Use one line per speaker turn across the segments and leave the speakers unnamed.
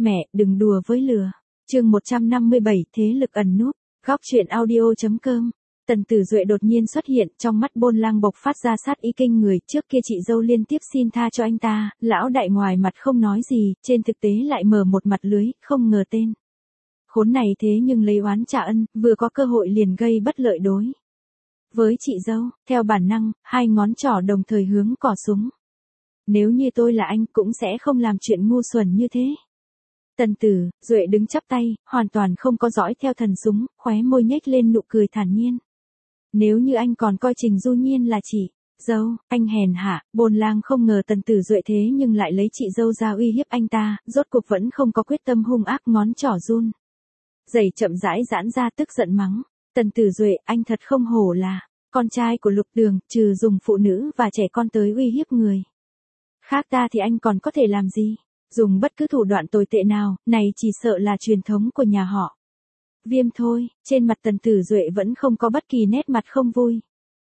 Mẹ, đừng đùa với lừa. Chương 157, thế lực ẩn núp. Góc truyện audio.com. Tần Tử Duệ đột nhiên xuất hiện, trong mắt Bôn Lang bộc phát ra sát ý kinh người, trước kia chị dâu liên tiếp xin tha cho anh ta, lão đại ngoài mặt không nói gì, trên thực tế lại mở một mặt lưới, không ngờ tên khốn này thế nhưng lấy oán trả ân, vừa có cơ hội liền gây bất lợi đối với chị dâu, theo bản năng, hai ngón trỏ đồng thời hướng cò súng. Nếu như tôi là anh cũng sẽ không làm chuyện ngu xuẩn như thế. Tần Tử Duệ đứng chắp tay, hoàn toàn không có dõi theo thần súng, khóe môi nhếch lên nụ cười thản nhiên. Nếu như anh còn coi Trình Du Nhiên là chị dâu, anh hèn hạ. Bôn Lang không ngờ Tần Tử Duệ thế nhưng lại lấy chị dâu ra uy hiếp anh ta, rốt cuộc vẫn không có quyết tâm hung ác, ngón trỏ run dày chậm rãi giãn ra, tức giận mắng. Tần Tử Duệ, anh thật không hổ là con trai của Lục Đường, trừ dùng phụ nữ và trẻ con tới uy hiếp người khác ta thì anh còn có thể làm gì? Dùng bất cứ thủ đoạn tồi tệ nào, này chỉ sợ là truyền thống của nhà họ Viêm thôi. Trên mặt Tần Tử Duệ vẫn không có bất kỳ nét mặt không vui.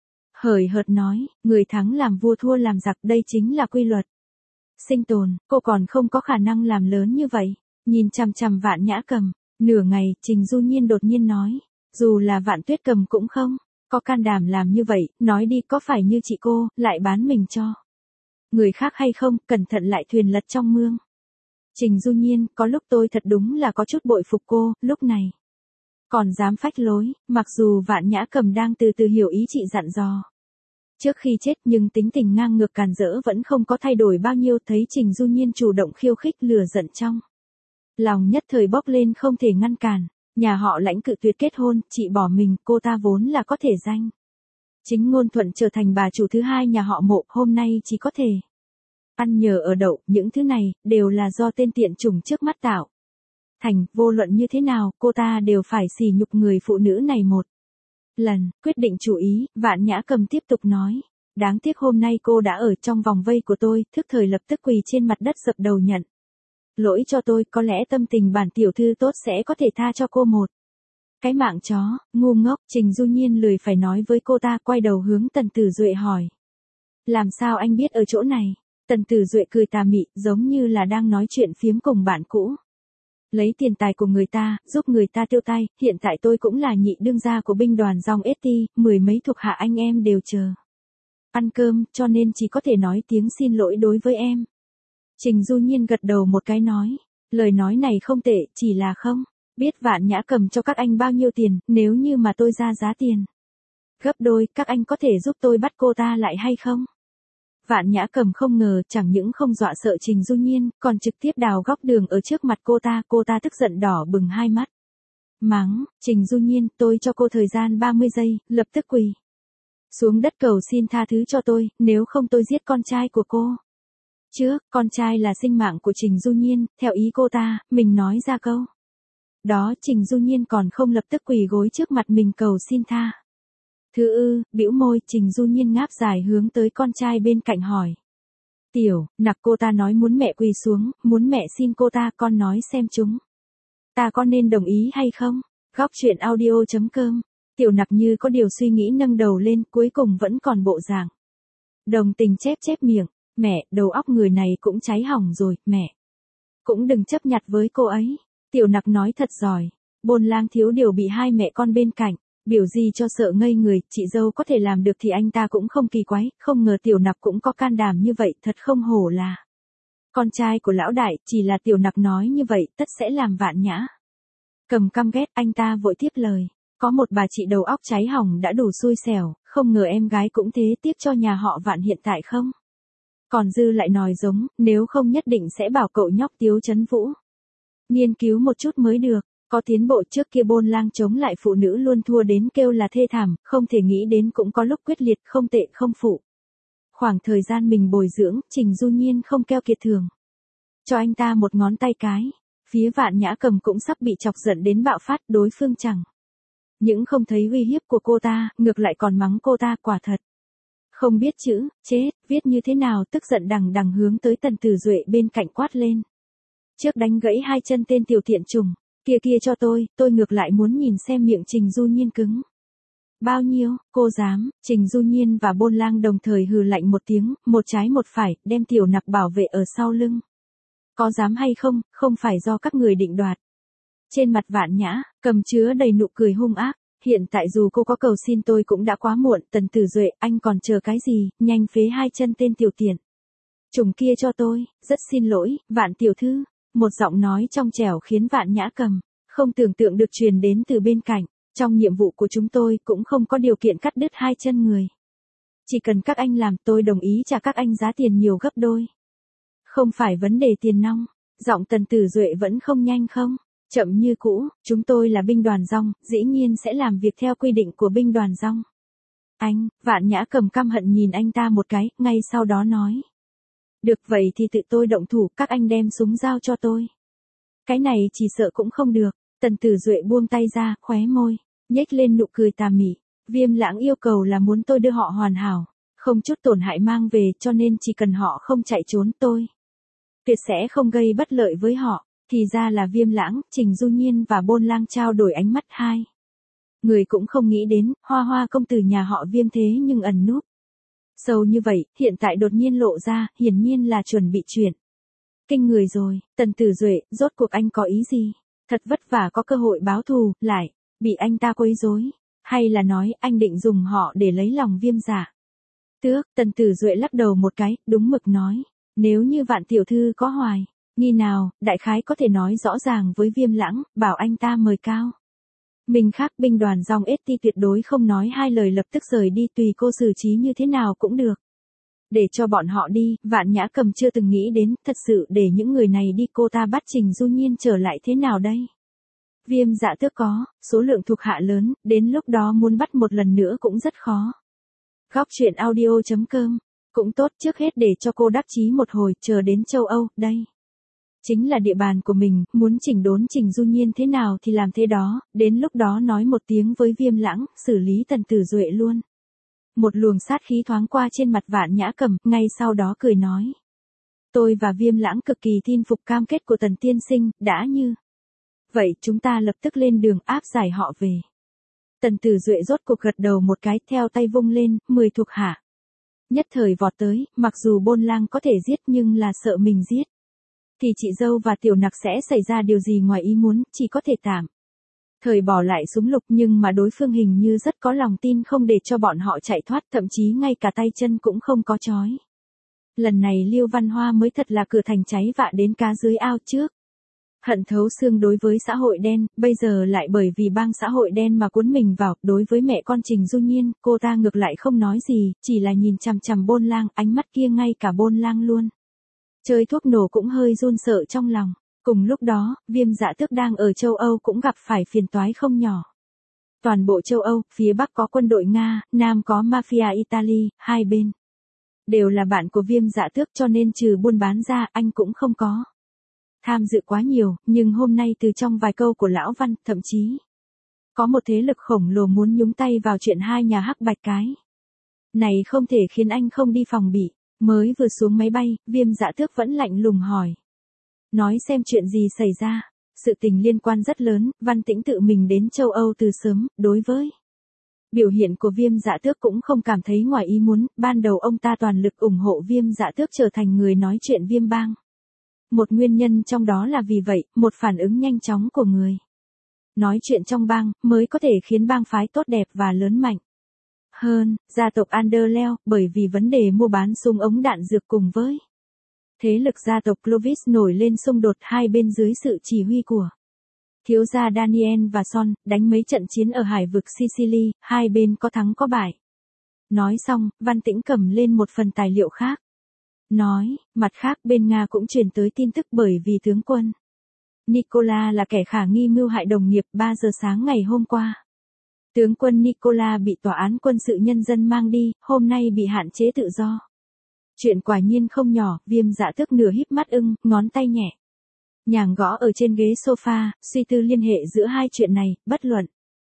Hời hợt nói, người thắng làm vua thua làm giặc, đây chính là quy luật sinh tồn, cô còn không có khả năng làm lớn như vậy. Nhìn chằm chằm Vạn Nhã Cầm, nửa ngày, Trình Du Nhiên đột nhiên nói, dù là Vạn Tuyết Cầm cũng không có can đảm làm như vậy, nói đi, có phải như chị cô, lại bán mình cho người khác hay không, cẩn thận lại thuyền lật trong mương. Trình Du Nhiên, có lúc tôi thật đúng là có chút bội phục cô, lúc này còn dám phách lối, mặc dù Vạn Nhã Cầm đang từ từ hiểu ý chị dặn dò trước khi chết, nhưng tính tình ngang ngược càn rỡ vẫn không có thay đổi bao nhiêu. Thấy Trình Du Nhiên chủ động khiêu khích, lửa giận trong lòng nhất thời bốc lên, không thể ngăn cản. Nhà họ Lãnh cự tuyệt kết hôn, chị bỏ mình, cô ta vốn là có thể danh chính ngôn thuận trở thành bà chủ thứ hai nhà họ Mộ, hôm nay chỉ có thể ăn nhờ ở đậu. Những thứ này đều là do tên tiện chủng trước mắt tạo thành, vô luận như thế nào, cô ta đều phải sỉ nhục người phụ nữ này một lần. Quyết định chủ ý, Vạn Nhã Cầm tiếp tục nói, đáng tiếc hôm nay cô đã ở trong vòng vây của tôi, thức thời lập tức quỳ trên mặt đất dập đầu nhận lỗi cho tôi, có lẽ tâm tình bản tiểu thư tốt sẽ có thể tha cho cô một cái mạng chó. Ngu ngốc. Trình Du Nhiên lười phải nói với cô ta, quay đầu hướng Tần Tử Duệ hỏi, làm sao anh biết ở chỗ này? Tần Tử Duệ cười tà mị, giống như là đang nói chuyện phiếm cùng bạn cũ. Lấy tiền tài của người ta, giúp người ta tiêu tay, hiện tại tôi cũng là nhị đương gia của binh đoàn Dòng ST, mười mấy thuộc hạ anh em đều chờ ăn cơm, cho nên chỉ có thể nói tiếng xin lỗi đối với em. Trình Du Nhiên gật đầu một cái nói, lời nói này không tệ, chỉ là không biết Vạn Nhã Cầm cho các anh bao nhiêu tiền, nếu như mà tôi ra giá tiền gấp đôi, các anh có thể giúp tôi bắt cô ta lại hay không? Vạn Nhã Cầm không ngờ, chẳng những không dọa sợ Trình Du Nhiên, còn trực tiếp đào góc đường ở trước mặt cô ta tức giận đỏ bừng hai mắt. Mắng, Trình Du Nhiên, tôi cho cô thời gian 30 giây, lập tức quỳ xuống đất cầu xin tha thứ cho tôi, nếu không tôi giết con trai của cô. Trước, con trai là sinh mạng của Trình Du Nhiên, theo ý cô ta, mình nói ra câu đó, Trình Du Nhiên còn không lập tức quỳ gối trước mặt mình cầu xin tha thứ. Bĩu môi, Trình Du Nhiên ngáp dài hướng tới con trai bên cạnh hỏi, Tiểu Nặc, cô ta nói muốn mẹ quỳ xuống, muốn mẹ xin cô ta, con nói xem chúng ta có nên đồng ý hay không? Góc truyện audio.com. Tiểu Nặc như có điều suy nghĩ nâng đầu lên, cuối cùng vẫn còn bộ dạng đồng tình chép miệng, mẹ, đầu óc người này cũng cháy hỏng rồi, mẹ cũng đừng chấp nhặt với cô ấy. Tiểu Nặc nói thật giỏi. Bôn Lang thiếu điều bị hai mẹ con bên cạnh biểu gì cho sợ ngây người, chị dâu có thể làm được thì anh ta cũng không kỳ quái, không ngờ Tiểu Nặc cũng có can đảm như vậy, thật không hổ là con trai của lão đại. Chỉ là Tiểu Nặc nói như vậy, tất sẽ làm Vạn Nhã Cầm căm ghét. Anh ta vội tiếp lời, có một bà chị đầu óc cháy hỏng đã đủ xui xẻo, không ngờ em gái cũng thế, tiếc cho nhà họ Vạn hiện tại không còn dư lại nòi giống, nếu không nhất định sẽ bảo cậu nhóc Tiếu Chấn Vũ nghiên cứu một chút mới được. Có tiến bộ, trước kia Bôn Lang chống lại phụ nữ luôn thua đến kêu là thê thảm, không thể nghĩ đến cũng có lúc quyết liệt, không tệ không phụ. Khoảng thời gian mình bồi dưỡng, Trình Du Nhiên không keo kiệt thường cho anh ta một ngón tay cái. Phía Vạn Nhã Cầm cũng sắp bị chọc giận đến bạo phát, đối phương chẳng những không thấy uy hiếp của cô ta, ngược lại còn mắng cô ta, quả thật không biết chữ, chết, viết như thế nào. Tức giận đằng đằng hướng tới Tần Tử Duệ bên cạnh quát lên, trước đánh gãy hai chân tên tiểu thiện trùng kia cho tôi ngược lại muốn nhìn xem miệng Trình Du Nhiên cứng bao nhiêu. Cô dám? Trình Du Nhiên và Bôn Lang đồng thời hừ lạnh một tiếng, một trái một phải, đem Tiểu Nặc bảo vệ ở sau lưng. Có dám hay không, không phải do các người định đoạt. Trên mặt Vạn Nhã, Cầm chứa đầy nụ cười hung ác. Hiện tại dù cô có cầu xin tôi cũng đã quá muộn, Tần Tử Duệ, anh còn chờ cái gì, nhanh phế hai chân tên tiểu tiện. Trùng kia cho tôi, rất xin lỗi, Vạn tiểu thư. Một giọng nói trong trẻo khiến Vạn Nhã Cầm không tưởng tượng được truyền đến từ bên cạnh. Trong nhiệm vụ của chúng tôi cũng không có điều kiện cắt đứt hai chân người. Chỉ cần các anh làm, tôi đồng ý trả các anh giá tiền nhiều gấp đôi. Không phải vấn đề tiền nong. Giọng Tần Tử Duệ vẫn không nhanh không? Chậm như cũ, chúng tôi là binh đoàn rong, dĩ nhiên sẽ làm việc theo quy định của binh đoàn rong. Anh, Vạn Nhã Cầm căm hận nhìn anh ta một cái, ngay sau đó nói. Được vậy thì tự tôi động thủ, các anh đem súng giao cho tôi. Cái này chỉ sợ cũng không được. Tần Tử Duệ buông tay ra, khóe môi, nhếch lên nụ cười tà mị. Viêm Lãng yêu cầu là muốn tôi đưa họ hoàn hảo, không chút tổn hại mang về, cho nên chỉ cần họ không chạy trốn tôi tuyệt sẽ không gây bất lợi với họ. Thì ra là Viêm Lãng, Trình Du Nhiên và Bôn Lang trao đổi ánh mắt hai. Người cũng không nghĩ đến, Hoa Hoa công tử nhà họ Viêm thế nhưng ẩn núp sâu như vậy, hiện tại đột nhiên lộ ra, hiển nhiên là chuẩn bị chuyện kinh người rồi. Tần Tử Duệ, rốt cuộc anh có ý gì? Thật vất vả có cơ hội báo thù, lại bị anh ta quấy rối, hay là nói anh định dùng họ để lấy lòng Viêm Dạ Tước? Tần Tử Duệ lắc đầu một cái, đúng mực nói, nếu như Vạn tiểu thư có hoài nghi nào, đại khái có thể nói rõ ràng với Viêm Lãng, bảo anh ta mời cao mình khác. Binh đoàn Rong ST tuyệt đối không nói hai lời, lập tức rời đi, tùy cô xử trí như thế nào cũng được. Để cho bọn họ đi. Vạn Nhã Cầm chưa từng nghĩ đến, thật sự để những người này đi, cô ta bắt Trình Du Nhiên trở lại thế nào đây? Viêm Dạ Tước có số lượng thuộc hạ lớn, đến lúc đó muốn bắt một lần nữa cũng rất khó. Góc truyện audio.com. Cũng tốt, trước hết để cho cô đắc chí một hồi, chờ đến châu Âu, đây chính là địa bàn của mình, muốn chỉnh đốn Trình Du Nhiên thế nào thì làm thế đó, đến lúc đó nói một tiếng với Viêm Lãng, xử lý Tần Tử Duệ luôn. Một luồng sát khí thoáng qua trên mặt Vạn Nhã Cầm, ngay sau đó cười nói. Tôi và Viêm Lãng cực kỳ tin phục cam kết của Tần tiên sinh, đã như vậy chúng ta lập tức lên đường áp giải họ về. Tần Tử Duệ rốt cuộc gật đầu một cái, theo tay vung lên, 10 thuộc hạ nhất thời vọt tới, mặc dù Bôn Lang có thể giết nhưng là sợ mình giết thì chị dâu và tiểu nặc sẽ xảy ra điều gì ngoài ý muốn, chỉ có thể tạm thời bỏ lại súng lục, nhưng mà đối phương hình như rất có lòng tin không để cho bọn họ chạy thoát, thậm chí ngay cả tay chân cũng không có trói. Lần này Liêu Văn Hoa mới thật là cửa thành cháy vạ đến cá dưới ao trước. Hận thấu xương đối với xã hội đen, bây giờ lại bởi vì bang xã hội đen mà cuốn mình vào. Đối với mẹ con Trình Du Nhiên, cô ta ngược lại không nói gì, chỉ là nhìn chằm chằm Bôn Lang, ánh mắt kia ngay cả Bôn Lang luôn chơi thuốc nổ cũng hơi run sợ trong lòng. Cùng lúc đó, Viêm Dạ Tước đang ở châu Âu cũng gặp phải phiền toái không nhỏ. Toàn bộ châu Âu, phía Bắc có quân đội Nga, Nam có mafia Italy, hai bên đều là bạn của Viêm Dạ Tước, cho nên trừ buôn bán ra, anh cũng không có tham dự quá nhiều, nhưng hôm nay từ trong vài câu của Lão Văn, thậm chí có một thế lực khổng lồ muốn nhúng tay vào chuyện hai nhà Hắc Bạch cái này, không thể khiến anh không đi phòng bị. Mới vừa xuống máy bay, Viêm Dạ Tước vẫn lạnh lùng hỏi. Nói xem chuyện gì xảy ra. Sự tình liên quan rất lớn, Văn Tĩnh tự mình đến châu Âu từ sớm, đối với biểu hiện của Viêm Dạ Tước cũng không cảm thấy ngoài ý muốn, ban đầu ông ta toàn lực ủng hộ Viêm Dạ Tước trở thành người nói chuyện Viêm bang. Một nguyên nhân trong đó là vì vậy, một phản ứng nhanh chóng của người nói chuyện trong bang, mới có thể khiến bang phái tốt đẹp và lớn mạnh hơn. Gia tộc Anderlecht, bởi vì vấn đề mua bán súng ống đạn dược cùng với thế lực gia tộc Clovis nổi lên xung đột, hai bên dưới sự chỉ huy của thiếu gia Daniel và Son, đánh mấy trận chiến ở hải vực Sicily, hai bên có thắng có bại. Nói xong, Văn Tĩnh cầm lên một phần tài liệu khác. Nói, mặt khác bên Nga cũng truyền tới tin tức, bởi vì tướng quân Nicola là kẻ khả nghi mưu hại đồng nghiệp. 3 giờ sáng ngày hôm qua, tướng quân Nicola bị tòa án quân sự nhân dân mang đi, hôm nay bị hạn chế tự do. Chuyện quả nhiên không nhỏ. Viêm Dạ Tước nửa híp mắt ngón tay nhẹ nhàng gõ ở trên ghế sofa, suy tư liên hệ giữa hai chuyện này, bất luận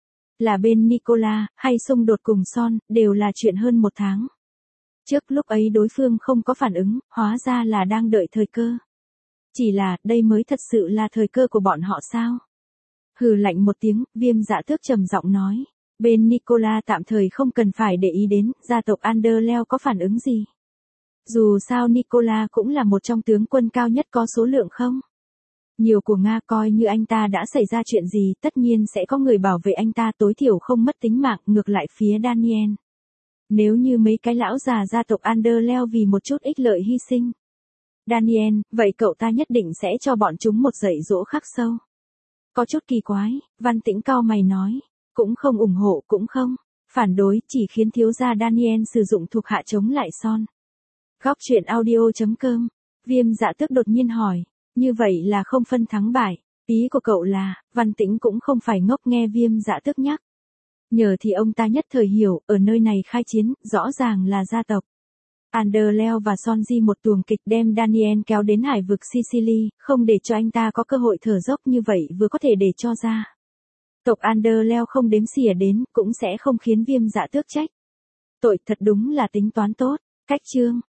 là bên Nicola hay xung đột cùng Son, đều là chuyện hơn 1 tháng trước. Lúc ấy đối phương không có phản ứng, hóa ra là đang đợi thời cơ. Chỉ là, đây mới thật sự là thời cơ của bọn họ sao? Hừ lạnh một tiếng, Viêm Dạ Tước trầm giọng nói. Bên Nicola tạm thời không cần phải để ý đến, gia tộc Anderlecht có phản ứng gì Dù sao Nicola cũng là một trong tướng quân cao nhất có số lượng không? Nhiều của Nga, coi như anh ta đã xảy ra chuyện gì, tất nhiên sẽ có người bảo vệ anh ta, tối thiểu không mất tính mạng. Ngược lại phía Daniel, nếu như mấy cái lão già gia tộc Anderlecht vì một chút ích lợi hy sinh Daniel, vậy cậu ta nhất định sẽ cho bọn chúng một dạy dỗ khắc sâu. Có chút kỳ quái, Văn Tĩnh cau mày nói, cũng không ủng hộ cũng không phản đối, chỉ khiến thiếu gia Daniel sử dụng thuộc hạ chống lại Son. Góc truyện audio.com. Viêm Dạ Tước đột nhiên hỏi, như vậy là không phân thắng bại, ý của cậu là, Văn Tĩnh cũng không phải ngốc nghe Viêm Dạ Tước nhắc. Nhờ thì ông ta nhất thời hiểu, ở nơi này khai chiến, rõ ràng là gia tộc Anderlecht và Sonji một tuồng kịch đem Daniel kéo đến hải vực Sicily, không để cho anh ta có cơ hội thở dốc, như vậy vừa có thể để cho ra tộc Anderlecht không đếm xỉa đến, cũng sẽ không khiến Viêm Dạ Tước trách tội, thật đúng là tính toán tốt. Cách chương